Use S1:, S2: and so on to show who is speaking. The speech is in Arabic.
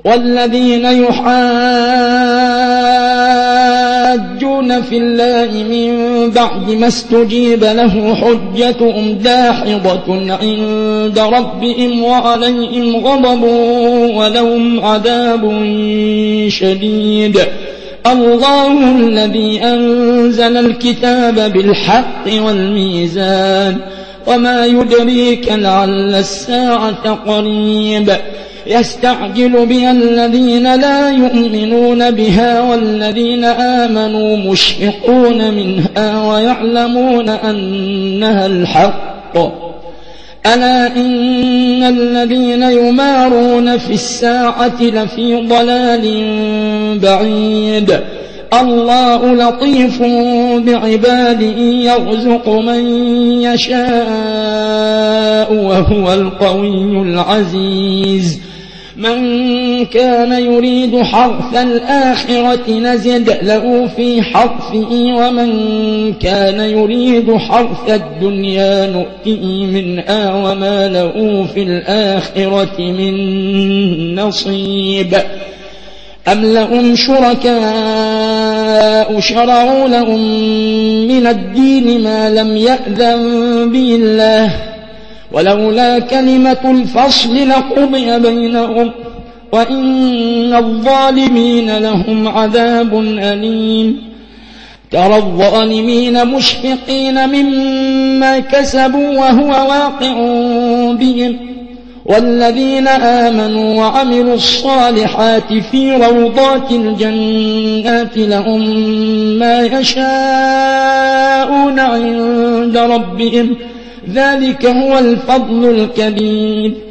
S1: والذين يحاجون في الله من بعد ما استجيب له حجتهم داحضة عند ربهم وعليهم غضب ولهم عذاب شديد. الله الذي أنزل الكتاب بالحق والميزان وما يدريك لعل الساعة قريب. يستعجل بها الذين لا يؤمنون بها والذين آمنوا مشفقون منها ويعلمون أنها الحق. ألا إن الذين يمارون في الساعة لفي ضلال بعيد. الله لطيف بعباده يرزق من يشاء وهو القوي العزيز. من كان يريد حرث الآخرة نزد له في حرثه ومن كان يريد حرث الدنيا نؤته منها وما له في الآخرة من نصيب. أم لهم شركاء شرعوا لهم من الدين ما لم يأذن به الله ولولا كلمة الفصل لقضي بينهم وإن الظالمين لهم عذاب أليم. ترى الظالمين مشفقين مما كسبوا وهو واقع بهم والذين آمنوا وعملوا الصالحات في روضات الجنات لهم ما يشاءون عند ربهم ذلك هو الفضل الكبير.